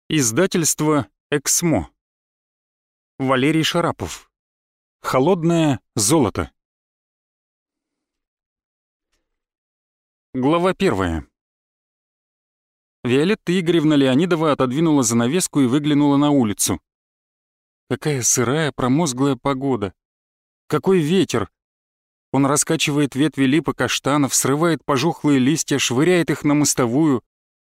Издательство «Эксмо». Валерий Шарапов. Холодное золото. Глава 1. Виолетта Игоревна Леонидова отодвинула занавеску и выглянула на улицу. Какая сырая, промозглая погода. Какой ветер! Он раскачивает ветви лип и каштанов, срывает пожухлые листья, швыряет их на мостовую.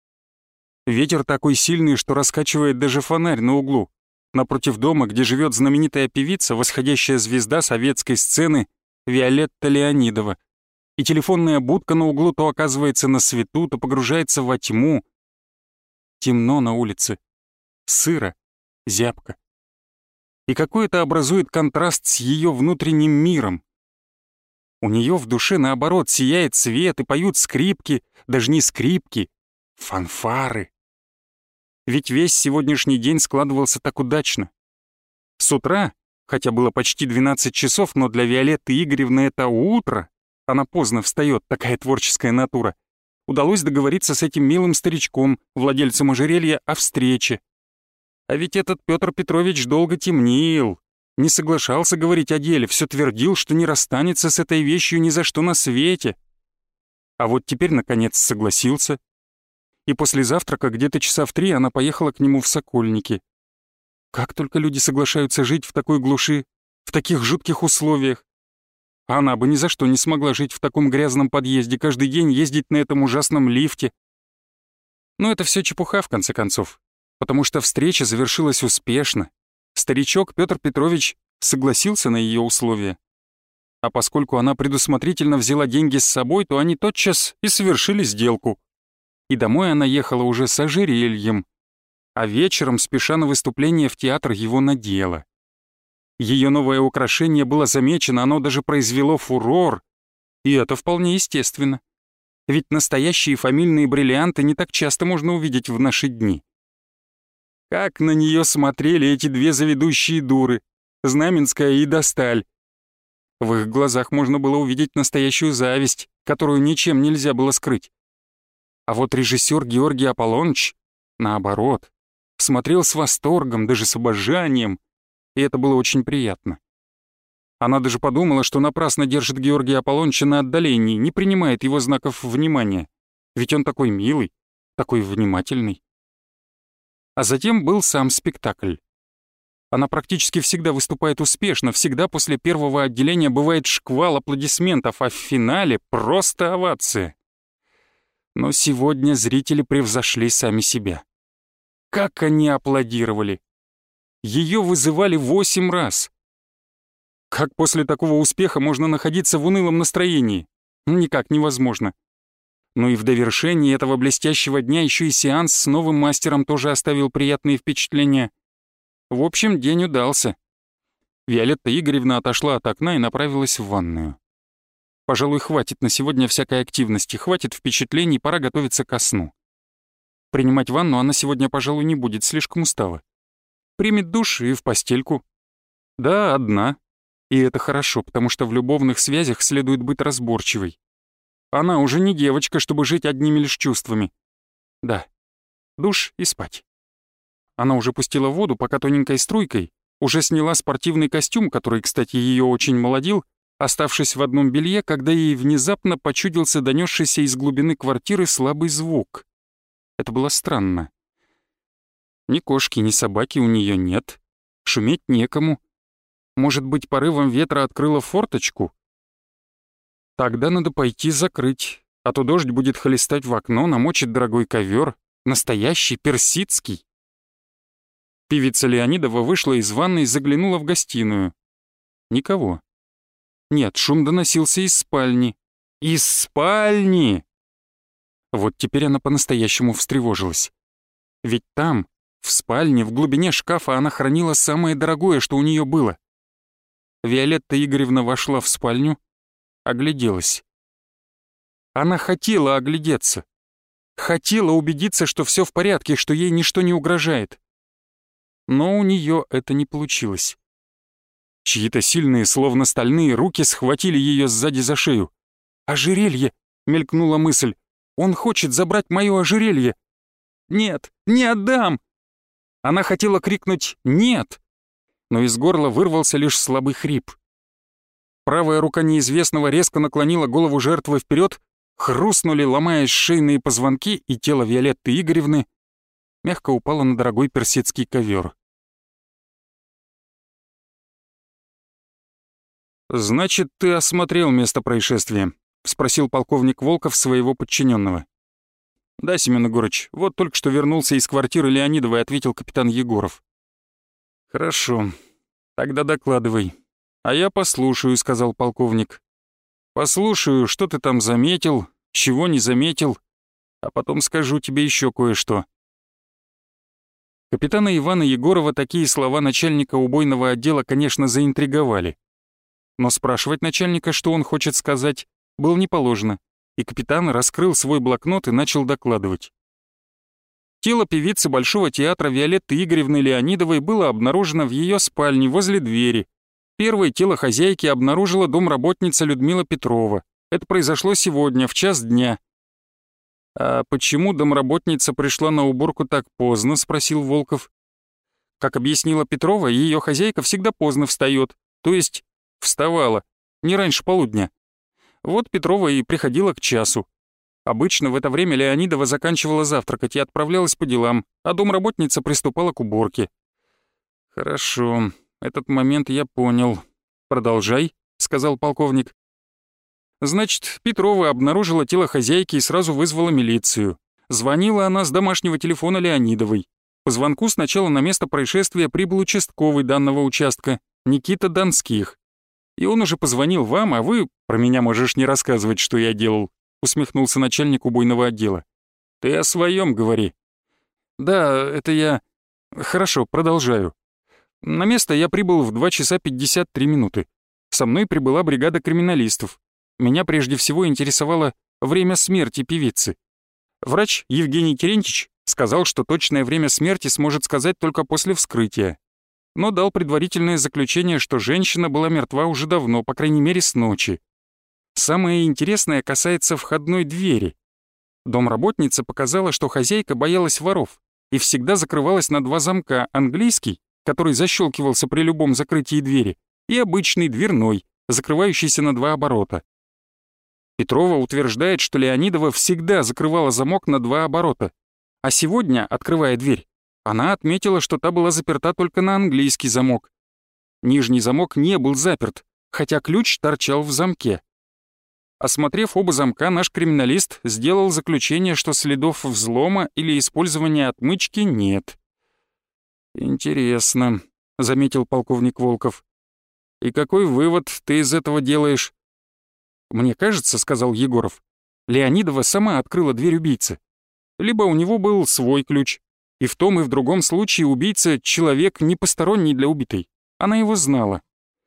Ветер такой сильный, что раскачивает даже фонарь на углу, напротив дома, где живет знаменитая певица, восходящая звезда советской сцены Виолетта Леонидова. И телефонная будка на углу то оказывается на свету, то погружается во тьму. Темно на улице, сыро, зябко. И какой это образует контраст с ее внутренним миром. У нее в душе, наоборот, сияет свет и поют скрипки, даже не скрипки, фанфары. Ведь весь сегодняшний день складывался так удачно. С утра, хотя было почти 12 часов, но для Виолетты Игоревны это утро, она поздно встает, такая творческая натура, удалось договориться с этим милым старичком, владельцем ожерелья, о встрече. А ведь этот Петр Петрович долго темнил, не соглашался говорить о деле, все твердил, что не расстанется с этой вещью ни за что на свете. А вот теперь, наконец, согласился. И после завтрака, где-то часа в 3, она поехала к нему в Сокольники. Как только люди соглашаются жить в такой глуши, в таких жутких условиях. Она бы ни за что не смогла жить в таком грязном подъезде, каждый день ездить на этом ужасном лифте. Но это все чепуха, в конце концов, потому что встреча завершилась успешно. Старичок Петр Петрович согласился на ее условия. А поскольку она предусмотрительно взяла деньги с собой, то они тотчас и совершили сделку. И домой она ехала уже с ожерельем, а вечером, спеша на выступление в театр, его надела. Ее новое украшение было замечено, оно даже произвело фурор, и это вполне естественно. Ведь настоящие фамильные бриллианты не так часто можно увидеть в наши дни. Как на нее смотрели эти две заведущие дуры, Знаменская и Досталь. В их глазах можно было увидеть настоящую зависть, которую ничем нельзя было скрыть. А вот режиссер Георгий Аполлоныч, наоборот, смотрел с восторгом, даже с обожанием, и это было очень приятно. Она даже подумала, что напрасно держит Георгия Аполлоныча на отдалении, не принимает его знаков внимания, ведь он такой милый, такой внимательный. А затем был сам спектакль. Она практически всегда выступает успешно, всегда после первого отделения бывает шквал аплодисментов, а в финале просто овация. Но сегодня зрители превзошли сами себя. Как они аплодировали! Ее вызывали 8 раз. Как после такого успеха можно находиться в унылом настроении? Никак невозможно. Ну и в довершении этого блестящего дня еще и сеанс с новым мастером тоже оставил приятные впечатления. В общем, день удался. Виолетта Игоревна отошла от окна и направилась в ванную. Пожалуй, хватит на сегодня всякой активности, хватит впечатлений, пора готовиться ко сну. Принимать ванну она сегодня, пожалуй, не будет, слишком устала. Примет душ и в постельку. Да, одна. И это хорошо, потому что в любовных связях следует быть разборчивой. Она уже не девочка, чтобы жить одними лишь чувствами. Да, душ и спать. Она уже пустила воду пока тоненькой струйкой, уже сняла спортивный костюм, который, кстати, ее очень молодил, оставшись в одном белье, когда ей внезапно почудился донесшийся из глубины квартиры слабый звук. Это было странно. Ни кошки, ни собаки у нее нет. Шуметь некому. Может быть, порывом ветра открыла форточку? Тогда надо пойти закрыть, а то дождь будет хлестать в окно, намочит дорогой ковер, настоящий, персидский. Певица Леонидова вышла из ванной и заглянула в гостиную. Никого. Нет, шум доносился из спальни. Из спальни! Вот теперь она по-настоящему встревожилась. Ведь там, в спальне, в глубине шкафа она хранила самое дорогое, что у нее было. Виолетта Игоревна вошла в спальню, огляделась. Она хотела оглядеться. Хотела убедиться, что все в порядке, что ей ничто не угрожает. Но у нее это не получилось. Чьи-то сильные, словно стальные, руки схватили ее сзади за шею. «Ожерелье!» — мелькнула мысль. «Он хочет забрать мое ожерелье!» «Нет, не отдам!» Она хотела крикнуть «нет!», но из горла вырвался лишь слабый хрип. Правая рука неизвестного резко наклонила голову жертвы вперед, хрустнули, ломаясь шейные позвонки, и тело Виолетты Игоревны мягко упало на дорогой персидский ковер. «Значит, ты осмотрел место происшествия?» — спросил полковник Волков своего подчиненного. «Да, Семен Егорыч, вот только что вернулся из квартиры Леонидовой», — ответил капитан Егоров. «Хорошо, тогда докладывай. А я послушаю», — сказал полковник. «Послушаю, что ты там заметил, чего не заметил, а потом скажу тебе еще кое-что». Капитана Ивана Егорова такие слова начальника убойного отдела, конечно, заинтриговали. Но спрашивать начальника, что он хочет сказать, было не положено, и капитан раскрыл свой блокнот и начал докладывать. Тело певицы Большого театра Виолетты Игоревны Леонидовой было обнаружено в ее спальне возле двери. Первое тело хозяйки обнаружила домработница Людмила Петрова. Это произошло сегодня, в час дня. «А почему домработница пришла на уборку так поздно?» — спросил Волков. Как объяснила Петрова, ее хозяйка всегда поздно встает, то есть вставала, не раньше полудня. Вот Петрова и приходила к часу. Обычно в это время Леонидова заканчивала завтракать и отправлялась по делам, а домработница приступала к уборке. «Хорошо, этот момент я понял. Продолжай», — сказал полковник. «Значит, Петрова обнаружила тело хозяйки и сразу вызвала милицию. Звонила она с домашнего телефона Леонидовой. По звонку сначала на место происшествия прибыл участковый данного участка, Никита Донских. И он уже позвонил вам, а вы про меня можешь не рассказывать, что я делал», — усмехнулся начальник убойного отдела. «Ты о своем говори». «Да, это я...» «Хорошо, продолжаю. На место я прибыл в 2 часа 53 минуты. Со мной прибыла бригада криминалистов. Меня прежде всего интересовало время смерти певицы. Врач Евгений Терентьевич сказал, что точное время смерти сможет сказать только после вскрытия, но дал предварительное заключение, что женщина была мертва уже давно, по крайней мере с ночи. Самое интересное касается входной двери. Домработница показала, что хозяйка боялась воров и всегда закрывалась на 2 замка: английский, который защелкивался при любом закрытии двери, и обычный дверной, закрывающийся на 2 оборота. Петрова утверждает, что Леонидова всегда закрывала замок на 2 оборота, а сегодня, открывая дверь, она отметила, что та была заперта только на английский замок. Нижний замок не был заперт, хотя ключ торчал в замке. Осмотрев оба замка, наш криминалист сделал заключение, что следов взлома или использования отмычки нет. «Интересно», — заметил полковник Волков. «И какой вывод ты из этого делаешь?» «Мне кажется, — сказал Егоров, — Леонидова сама открыла дверь убийцы. Либо у него был свой ключ, и в том и в другом случае убийца — человек не посторонний для убитой. Она его знала».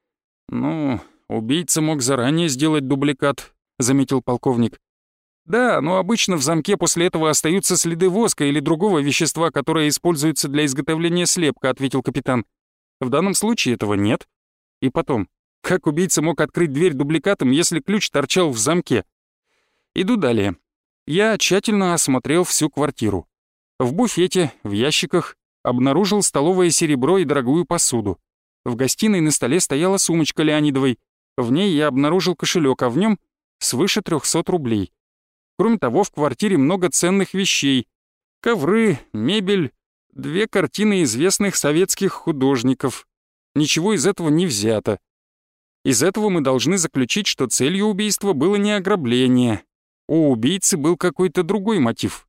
«Ну, убийца мог заранее сделать дубликат», — заметил полковник. «Да, но обычно в замке после этого остаются следы воска или другого вещества, которое используется для изготовления слепка», — ответил капитан. «В данном случае этого нет. И потом, как убийца мог открыть дверь дубликатом, если ключ торчал в замке? Иду далее. Я тщательно осмотрел всю квартиру. В буфете, в ящиках обнаружил столовое серебро и дорогую посуду. В гостиной на столе стояла сумочка Леонидовой. В ней я обнаружил кошелек, а в нем свыше 300 рублей. Кроме того, в квартире много ценных вещей. Ковры, мебель, 2 картины известных советских художников. Ничего из этого не взято. Из этого мы должны заключить, что целью убийства было не ограбление. У убийцы был какой-то другой мотив».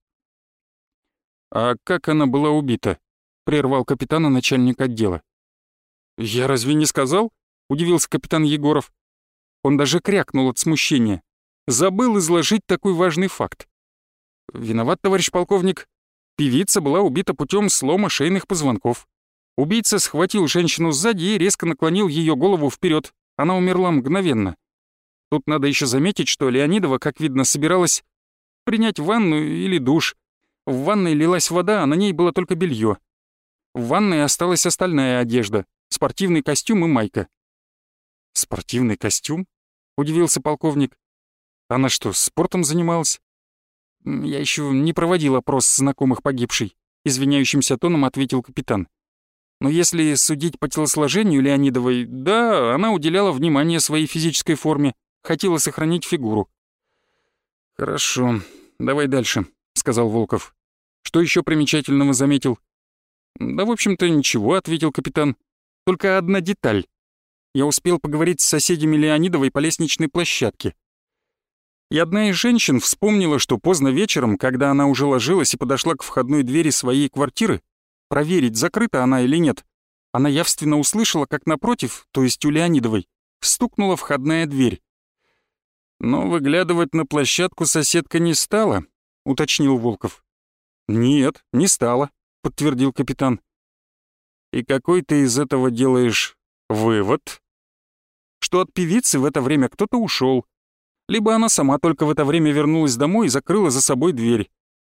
«А как она была убита?» — прервал капитана начальник отдела. «Я разве не сказал?» — удивился капитан Егоров. Он даже крякнул от смущения. Забыл изложить такой важный факт. «Виноват, товарищ полковник. Певица была убита путем слома шейных позвонков. Убийца схватил женщину сзади и резко наклонил ее голову вперед. Она умерла мгновенно. Тут надо еще заметить, что Леонидова, как видно, собиралась принять ванну или душ. В ванной лилась вода, а на ней было только белье. В ванной осталась остальная одежда, спортивный костюм и майка». «Спортивный костюм?» — удивился полковник. «Она что, спортом занималась?» «Я еще не проводил опрос знакомых погибшей. — извиняющимся тоном ответил капитан. «Но если судить по телосложению Леонидовой, да, она уделяла внимание своей физической форме, хотела сохранить фигуру». «Хорошо, давай дальше», — сказал Волков. «Что еще примечательного заметил?» «Да, в общем-то, ничего», — ответил капитан. «Только одна деталь. Я успел поговорить с соседями Леонидовой по лестничной площадке. И одна из женщин вспомнила, что поздно вечером, когда она уже ложилась и подошла к входной двери своей квартиры, проверить, закрыта она или нет, она явственно услышала, как напротив, то есть у Леонидовой, стукнула входная дверь. «Но выглядывать на площадку соседка не стала», — уточнил Волков. «Нет, не стала», — подтвердил капитан. «И какой ты из этого делаешь вывод?» «Что от певицы в это время кто-то ушел, либо она сама только в это время вернулась домой и закрыла за собой дверь».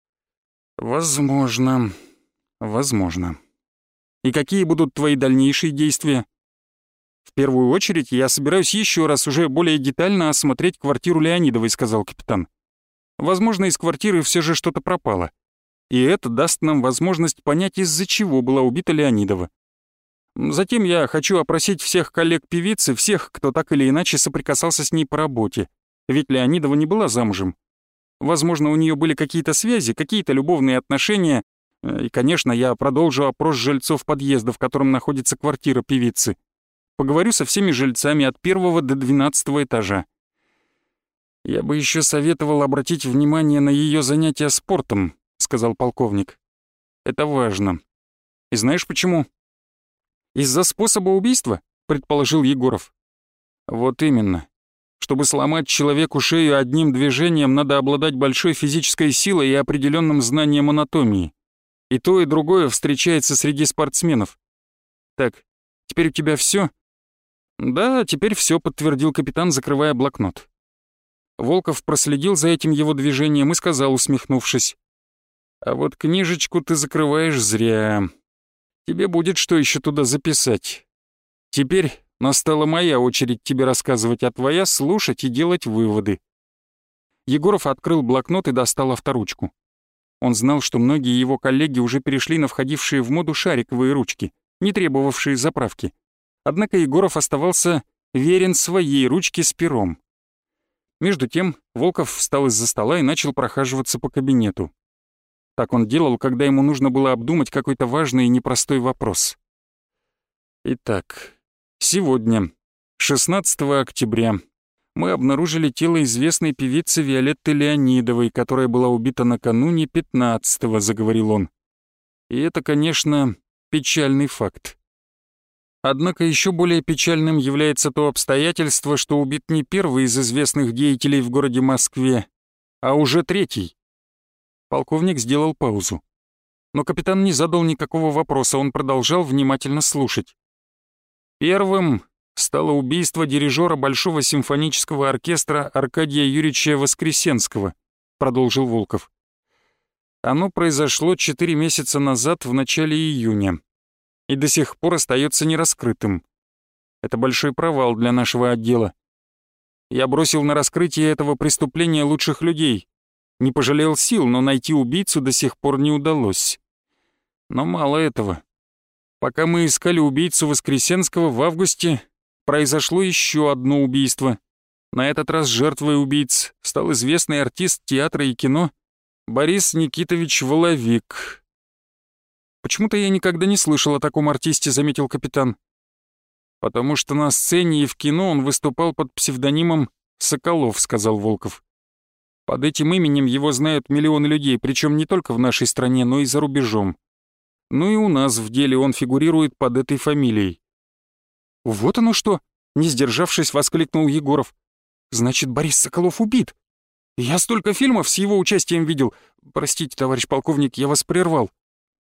«Возможно, возможно. И какие будут твои дальнейшие действия?» «В первую очередь я собираюсь еще раз уже более детально осмотреть квартиру Леонидовой», — сказал капитан. «Возможно, из квартиры все же что-то пропало. И это даст нам возможность понять, из-за чего была убита Леонидова. Затем я хочу опросить всех коллег певицы, всех, кто так или иначе соприкасался с ней по работе, ведь Леонидова не была замужем. Возможно, у нее были какие-то связи, какие-то любовные отношения, и, конечно, я продолжу опрос жильцов подъезда, в котором находится квартира певицы. Поговорю со всеми жильцами от 1 до 12 этажа. Я бы еще советовал обратить внимание на ее занятия спортом», — сказал полковник. «Это важно. И знаешь почему?» «Из-за способа убийства?» — предположил Егоров. «Вот именно. Чтобы сломать человеку шею одним движением, надо обладать большой физической силой и определенным знанием анатомии. И то, и другое встречается среди спортсменов. Так, теперь у тебя все? «Да, теперь все, подтвердил капитан, закрывая блокнот. Волков проследил за этим его движением и сказал, усмехнувшись: «А вот книжечку ты закрываешь зря. Тебе будет что еще туда записать. Теперь настала моя очередь тебе рассказывать, а твоя — слушать и делать выводы». Егоров открыл блокнот и достал авторучку. Он знал, что многие его коллеги уже перешли на входившие в моду шариковые ручки, не требовавшие заправки. Однако Егоров оставался верен своей ручке с пером. Между тем Волков встал из-за стола и начал прохаживаться по кабинету. Так он делал, когда ему нужно было обдумать какой-то важный и непростой вопрос. Итак, сегодня, 16 октября, мы обнаружили тело известной певицы Виолетты Леонидовой, которая была убита накануне 15-го, заговорил он. И это, конечно, печальный факт. Однако еще более печальным является то обстоятельство, что убит не первый из известных деятелей в городе Москве, а уже третий. Полковник сделал паузу. Но капитан не задал никакого вопроса, он продолжал внимательно слушать. Первым стало убийство дирижера Большого симфонического оркестра Аркадия Юрьевича Воскресенского, продолжил Волков. Оно произошло 4 месяца назад, в начале июня, и до сих пор остается нераскрытым. Это большой провал для нашего отдела. Я бросил на раскрытие этого преступления лучших людей, не пожалел сил, но найти убийцу до сих пор не удалось. Но мало этого. Пока мы искали убийцу Воскресенского, в августе произошло еще одно убийство. На этот раз жертвой убийц стал известный артист театра и кино Борис Никитович Воловик. «Почему-то я никогда не слышал о таком артисте», — заметил капитан. «Потому что на сцене и в кино он выступал под псевдонимом Соколов», — сказал Волков. «Под этим именем его знают миллионы людей, причем не только в нашей стране, но и за рубежом. Ну и у нас в деле он фигурирует под этой фамилией». «Вот оно что!» — не сдержавшись, воскликнул Егоров. «Значит, Борис Соколов убит. Я столько фильмов с его участием видел. Простите, товарищ полковник, я вас прервал».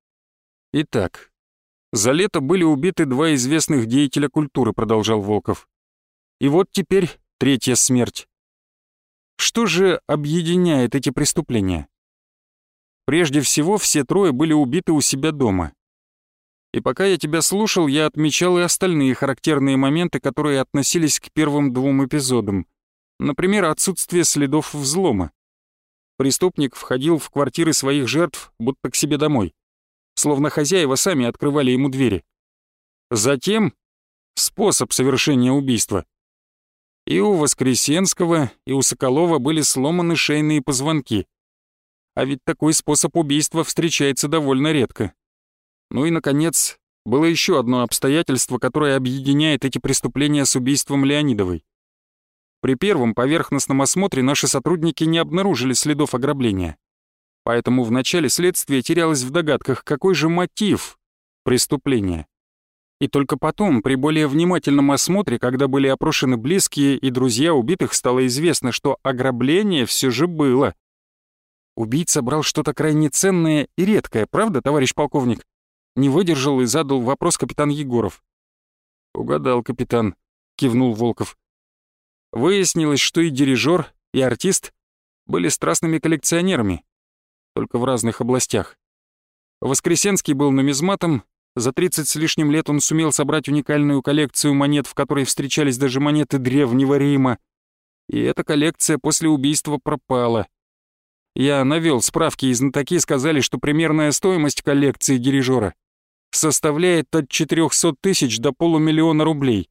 «Итак, за лето были убиты 2 известных деятеля культуры», — продолжал Волков. «И вот теперь 3-я смерть. Что же объединяет эти преступления? Прежде всего, все 3 были убиты у себя дома. И пока я тебя слушал, я отмечал и остальные характерные моменты, которые относились к первым 2 эпизодам. Например, отсутствие следов взлома. Преступник входил в квартиры своих жертв, будто к себе домой. словно хозяева сами открывали ему двери. Затем способ совершения убийства. И у Воскресенского, и у Соколова были сломаны шейные позвонки. А ведь такой способ убийства встречается довольно редко. Ну и, наконец, было еще одно обстоятельство, которое объединяет эти преступления с убийством Леонидовой. При первом поверхностном осмотре наши сотрудники не обнаружили следов ограбления. Поэтому в начале следствия терялось в догадках, какой же мотив преступления. И только потом, при более внимательном осмотре, когда были опрошены близкие и друзья убитых, стало известно, что ограбление все же было. Убийца брал что-то крайне ценное и редкое, правда, товарищ полковник? Не выдержал и задал вопрос капитан Егоров. «Угадал, капитан», — кивнул Волков. Выяснилось, что и дирижер, и артист были страстными коллекционерами, только в разных областях. Воскресенский был нумизматом, за 30 с лишним лет он сумел собрать уникальную коллекцию монет, в которой встречались даже монеты Древнего Рима. И эта коллекция после убийства пропала. Я навел справки, и знатоки сказали, что примерная стоимость коллекции дирижера составляет от 400 тысяч до полумиллиона рублей.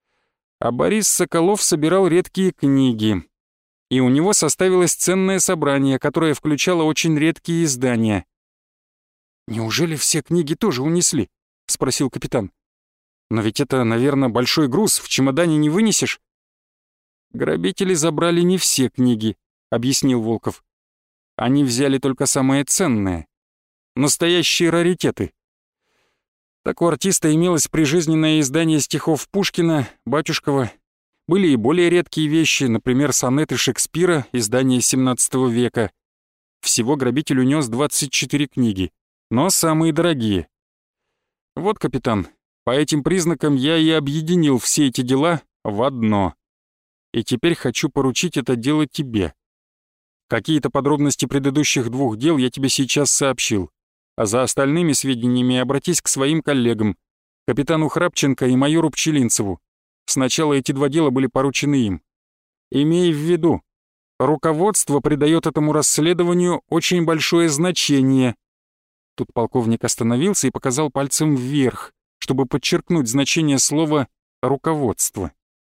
А Борис Соколов собирал редкие книги. И у него составилось ценное собрание, которое включало очень редкие издания. «Неужели все книги тоже унесли?» — спросил капитан. «Но ведь это, наверное, большой груз, в чемодане не вынесешь». «Грабители забрали не все книги», — объяснил Волков. «Они взяли только самое ценное. Настоящие раритеты. Так у артиста имелось прижизненное издание стихов Пушкина, Батюшкова. Были и более редкие вещи, например, сонеты Шекспира, издание XVII века. Всего грабитель унес 24 книги, но самые дорогие. Вот, капитан, по этим признакам я и объединил все эти дела в одно. И теперь хочу поручить это дело тебе. Какие-то подробности предыдущих двух дел я тебе сейчас сообщил. А за остальными сведениями обратись к своим коллегам, капитану Храпченко и майору Пчелинцеву. Сначала эти два дела были поручены им. Имей в виду, руководство придает этому расследованию очень большое значение». Тут полковник остановился и показал пальцем вверх, чтобы подчеркнуть значение слова «руководство».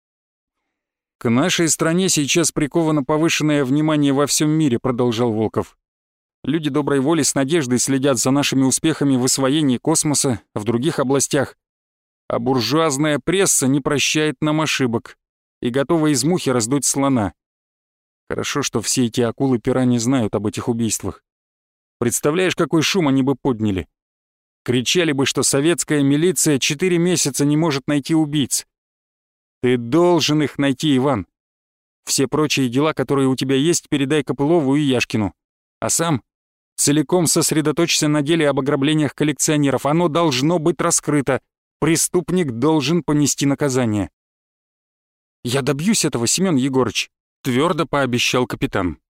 «К нашей стране сейчас приковано повышенное внимание во всем мире», — продолжал Волков. «Люди доброй воли с надеждой следят за нашими успехами в освоении космоса, в других областях. А буржуазная пресса не прощает нам ошибок и готова из мухи раздуть слона. Хорошо, что все эти акулы-пера не знают об этих убийствах. Представляешь, какой шум они бы подняли? Кричали бы, что советская милиция 4 месяца не может найти убийц. Ты должен их найти, Иван. Все прочие дела, которые у тебя есть, передай Копылову и Яшкину. А сам целиком сосредоточься на деле об ограблениях коллекционеров. Оно должно быть раскрыто. Преступник должен понести наказание». «Я добьюсь этого, Семен Егорыч», — твердо пообещал капитан.